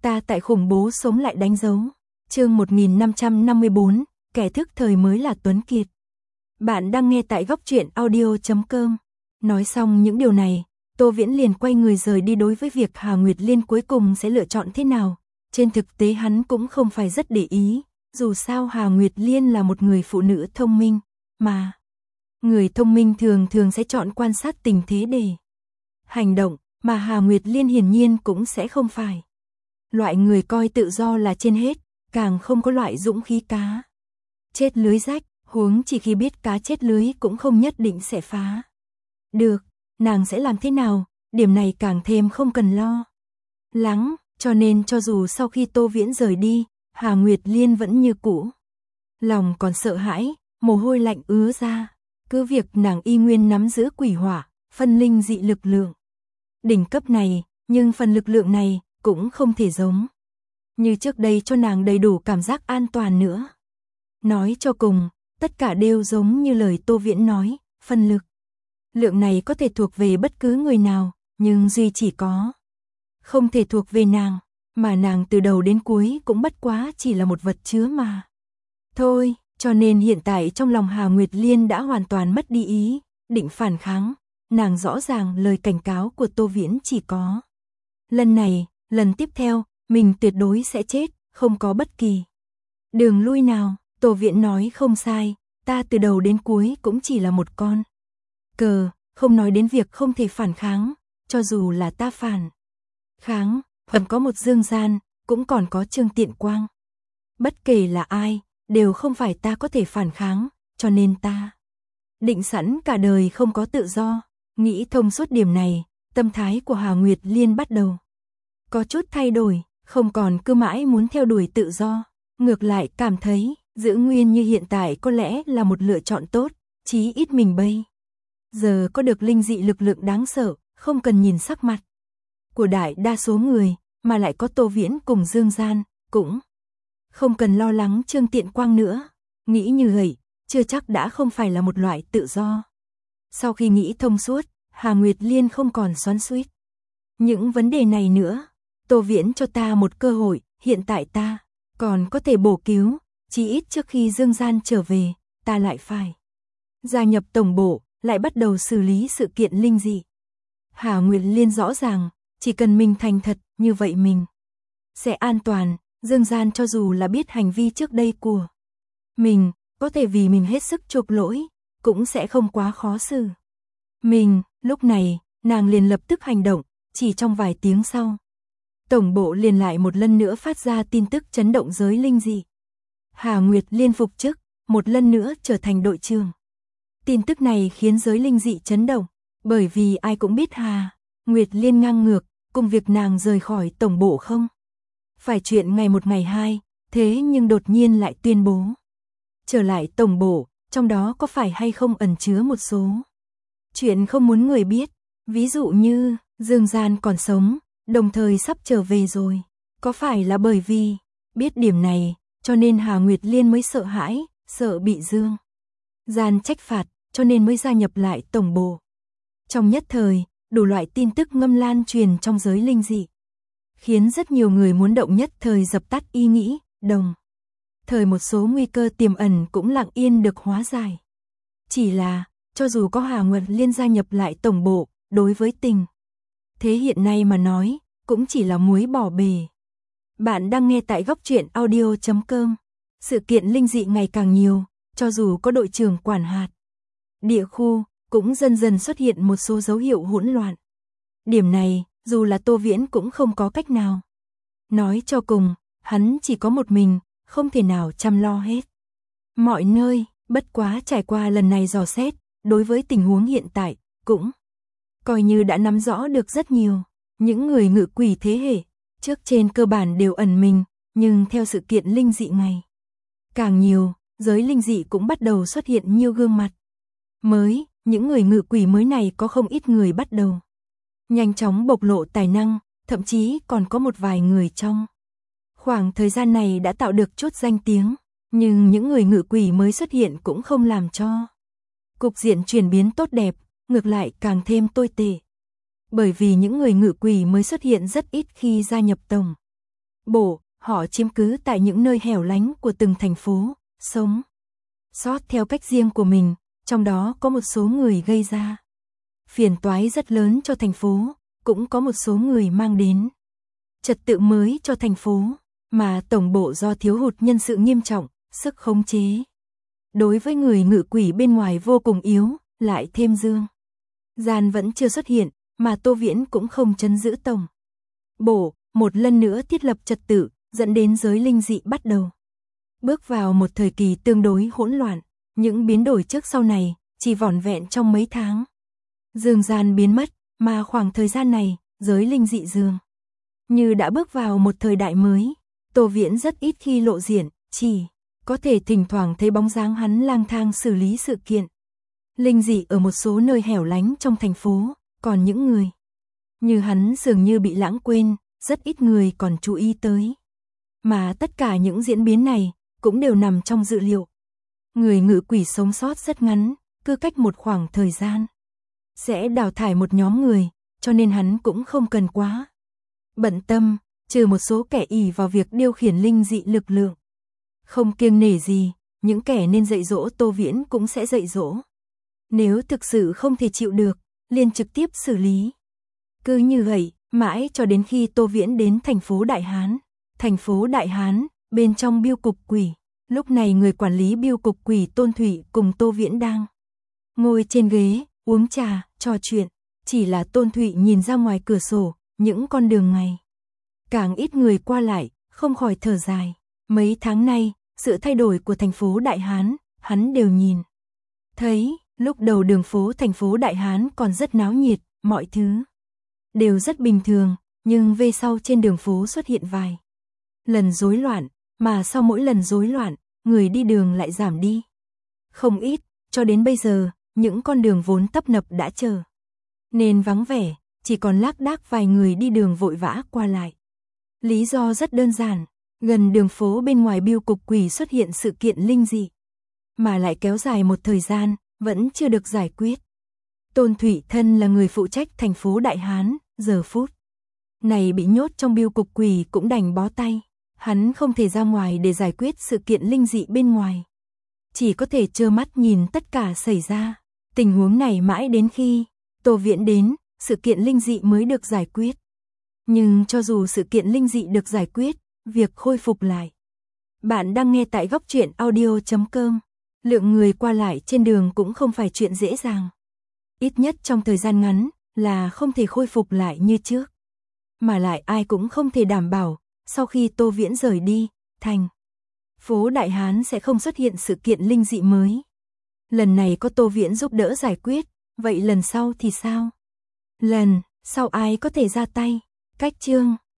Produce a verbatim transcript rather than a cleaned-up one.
Ta tại khủng bố sống lại đánh dấu. Chương một nghìn năm trăm năm mươi bốn, kẻ thức thời mới là Tuấn Kiệt. Bạn đang nghe tại góc truyện audio chấm com. Nói xong những điều này, Tô Viễn liền quay người rời đi. Đối với việc Hà Nguyệt Liên cuối cùng sẽ lựa chọn thế nào, trên thực tế hắn cũng không phải rất để ý, dù sao Hà Nguyệt Liên là một người phụ nữ thông minh, mà người thông minh thường thường sẽ chọn quan sát tình thế để hành động, mà Hà Nguyệt Liên hiển nhiên cũng sẽ không phải loại người coi tự do là trên hết, càng không có loại dũng khí cá chết lưới rách, huống chỉ khi biết cá chết lưới cũng không nhất định sẽ phá được, nàng sẽ làm thế nào, điểm này càng thêm không cần lo lắng, cho nên cho dù sau khi Tô Viễn rời đi, Hà Nguyệt Liên vẫn như cũ lòng còn sợ hãi, mồ hôi lạnh ứa ra, cứ việc nàng y nguyên nắm giữ quỷ hỏa, phân linh dị lực lượng đỉnh cấp này, nhưng phần lực lượng này cũng không thể giống như trước đây cho nàng đầy đủ cảm giác an toàn nữa. Nói cho cùng, tất cả đều giống như lời Tô Viễn nói, phần lực lượng này có thể thuộc về bất cứ người nào, nhưng duy chỉ có không thể thuộc về nàng, mà nàng từ đầu đến cuối cũng bất quá chỉ là một vật chứa mà thôi, cho nên hiện tại trong lòng Hà Nguyệt Liên đã hoàn toàn mất đi ý định phản kháng. Nàng rõ ràng lời cảnh cáo của Tô Viễn chỉ có lần này, lần tiếp theo, mình tuyệt đối sẽ chết, không có bất kỳ đường lui nào. Tô Viễn nói không sai, ta từ đầu đến cuối cũng chỉ là một con cờ, không nói đến việc không thể phản kháng, cho dù là ta phản kháng, vẫn có một Dương Gian, cũng còn có Trương Tiện Quang. Bất kể là ai, đều không phải ta có thể phản kháng, cho nên ta định sẵn cả đời không có tự do. Nghĩ thông suốt điểm này, tâm thái của Hà Nguyệt Liên bắt đầu có chút thay đổi, không còn cứ mãi muốn theo đuổi tự do, ngược lại cảm thấy giữ nguyên như hiện tại có lẽ là một lựa chọn tốt, chí ít mình bây giờ có được linh dị lực lượng đáng sợ, không cần nhìn sắc mặt của đại đa số người, mà lại có Tô Viễn cùng Dương Gian, cũng không cần lo lắng Trương Tiện Quang nữa. Nghĩ như vậy, chưa chắc đã không phải là một loại tự do. Sau khi nghĩ thông suốt, Hà Nguyệt Liên không còn xoắn xuýt những vấn đề này nữa. Tô Viễn cho ta một cơ hội, hiện tại ta còn có thể bổ cứu, chỉ ít trước khi Dương Gian trở về, ta lại phải gia nhập tổng bộ, lại bắt đầu xử lý sự kiện linh dị. Hà Nguyệt Liên rõ ràng, chỉ cần mình thành thật, như vậy mình sẽ an toàn. Dương Gian cho dù là biết hành vi trước đây của mình, có thể vì mình hết sức chuộc lỗi, cũng sẽ không quá khó xử mình. Lúc này, nàng liền lập tức hành động, chỉ trong vài tiếng sau, tổng bộ liền lại một lần nữa phát ra tin tức chấn động giới linh dị. Hà Nguyệt Liên phục chức, một lần nữa trở thành đội trưởng. Tin tức này khiến giới linh dị chấn động, bởi vì ai cũng biết Hà Nguyệt Liên ngang ngược, cùng việc nàng rời khỏi tổng bộ không phải chuyện ngày một ngày hai, thế nhưng đột nhiên lại tuyên bố trở lại tổng bộ, trong đó có phải hay không ẩn chứa một số chuyện không muốn người biết, ví dụ như Dương Gian còn sống, đồng thời sắp trở về rồi. Có phải là bởi vì biết điểm này, cho nên Hà Nguyệt Liên mới sợ hãi, sợ bị Dương Gian trách phạt, cho nên mới gia nhập lại tổng bộ. Trong nhất thời, đủ loại tin tức ngâm lan truyền trong giới linh dị, khiến rất nhiều người muốn động nhất thời dập tắt ý nghĩ, đồng thời một số nguy cơ tiềm ẩn cũng lặng yên được hóa giải. Chỉ là, cho dù có Hà Nguyệt Liên gia nhập lại tổng bộ, đối với tình thế hiện nay mà nói, cũng chỉ là muối bỏ bể. Bạn đang nghe tại góc truyện audio chấm com. Sự kiện linh dị ngày càng nhiều, cho dù có đội trưởng quản hạt địa khu, cũng dần dần xuất hiện một số dấu hiệu hỗn loạn. Điểm này, dù là Tô Viễn cũng không có cách nào. Nói cho cùng, hắn chỉ có một mình, không thể nào chăm lo hết mọi nơi, bất quá trải qua lần này dò xét, đối với tình huống hiện tại, cũng coi như đã nắm rõ được rất nhiều. Những người ngự quỷ thế hệ trước trên cơ bản đều ẩn mình, nhưng theo sự kiện linh dị ngày càng nhiều, giới linh dị cũng bắt đầu xuất hiện nhiều gương mặt mới. Những người ngự quỷ mới này có không ít người bắt đầu nhanh chóng bộc lộ tài năng, thậm chí còn có một vài người trong khoảng thời gian này đã tạo được chút danh tiếng. Nhưng những người ngự quỷ mới xuất hiện cũng không làm cho cục diện chuyển biến tốt đẹp, ngược lại càng thêm tồi tệ. Bởi vì những người ngự quỷ mới xuất hiện rất ít khi gia nhập tổng Bộ, họ chiếm cứ tại những nơi hẻo lánh của từng thành phố, sống sót theo cách riêng của mình, trong đó có một số người gây ra phiền toái rất lớn cho thành phố, cũng có một số người mang đến trật tự mới cho thành phố, mà tổng bộ do thiếu hụt nhân sự nghiêm trọng, sức khống chế đối với người ngự quỷ bên ngoài vô cùng yếu, lại thêm Dương Gian vẫn chưa xuất hiện, mà Tô Viễn cũng không trấn giữ tổng bộ, một lần nữa thiết lập trật tự, dẫn đến giới linh dị bắt đầu bước vào một thời kỳ tương đối hỗn loạn, những biến đổi trước sau này chỉ vỏn vẹn trong mấy tháng. Dương Gian biến mất, mà khoảng thời gian này, giới linh dị dường như đã bước vào một thời đại mới. Tô Viễn rất ít khi lộ diện, chỉ có thể thỉnh thoảng thấy bóng dáng hắn lang thang xử lý sự kiện linh dị ở một số nơi hẻo lánh trong thành phố, còn những người như hắn dường như bị lãng quên, rất ít người còn chú ý tới. Mà tất cả những diễn biến này cũng đều nằm trong dự liệu. Người ngự quỷ sống sót rất ngắn, cứ cách một khoảng thời gian sẽ đào thải một nhóm người, cho nên hắn cũng không cần quá bận tâm, trừ một số kẻ ỷ vào việc điều khiển linh dị lực lượng. Không kiêng nể gì, những kẻ nên dạy dỗ Tô Viễn cũng sẽ dạy dỗ. Nếu thực sự không thể chịu được, liền trực tiếp xử lý. Cứ như vậy, mãi cho đến khi Tô Viễn đến thành phố Đại Hán. Thành phố Đại Hán, bên trong bưu cục quỷ. Lúc này người quản lý bưu cục quỷ Tôn Thụy cùng Tô Viễn đang ngồi trên ghế, uống trà, trò chuyện. Chỉ là Tôn Thụy nhìn ra ngoài cửa sổ, những con đường ngày càng ít người qua lại, không khỏi thở dài. Mấy tháng nay, sự thay đổi của thành phố Đại Hán, hắn đều nhìn thấy. Lúc đầu đường phố thành phố Đại Hán còn rất náo nhiệt, mọi thứ đều rất bình thường, nhưng về sau trên đường phố xuất hiện vài lần rối loạn, mà sau mỗi lần rối loạn, người đi đường lại giảm đi không ít, cho đến bây giờ, những con đường vốn tấp nập đã trở nên vắng vẻ, chỉ còn lác đác vài người đi đường vội vã qua lại. Lý do rất đơn giản, gần đường phố bên ngoài bưu cục quỷ xuất hiện sự kiện linh dị, mà lại kéo dài một thời gian, vẫn chưa được giải quyết. Tôn Thụy thân là người phụ trách thành phố Đại Hán, giờ phút này bị nhốt trong bưu cục quỷ cũng đành bó tay. Hắn không thể ra ngoài để giải quyết sự kiện linh dị bên ngoài, chỉ có thể trơ mắt nhìn tất cả xảy ra. Tình huống này mãi đến khi Tô Viễn đến, sự kiện linh dị mới được giải quyết. Nhưng cho dù sự kiện linh dị được giải quyết, việc khôi phục lại. Bạn đang nghe tại góc truyện audio chấm com. Lượng người qua lại trên đường cũng không phải chuyện dễ dàng. Ít nhất trong thời gian ngắn là không thể khôi phục lại như trước. Mà lại ai cũng không thể đảm bảo, sau khi Tô Viễn rời đi, thành phố Đại Hán sẽ không xuất hiện sự kiện linh dị mới. Lần này có Tô Viễn giúp đỡ giải quyết, vậy lần sau thì sao? Lần sau ai có thể ra tay? Cách chương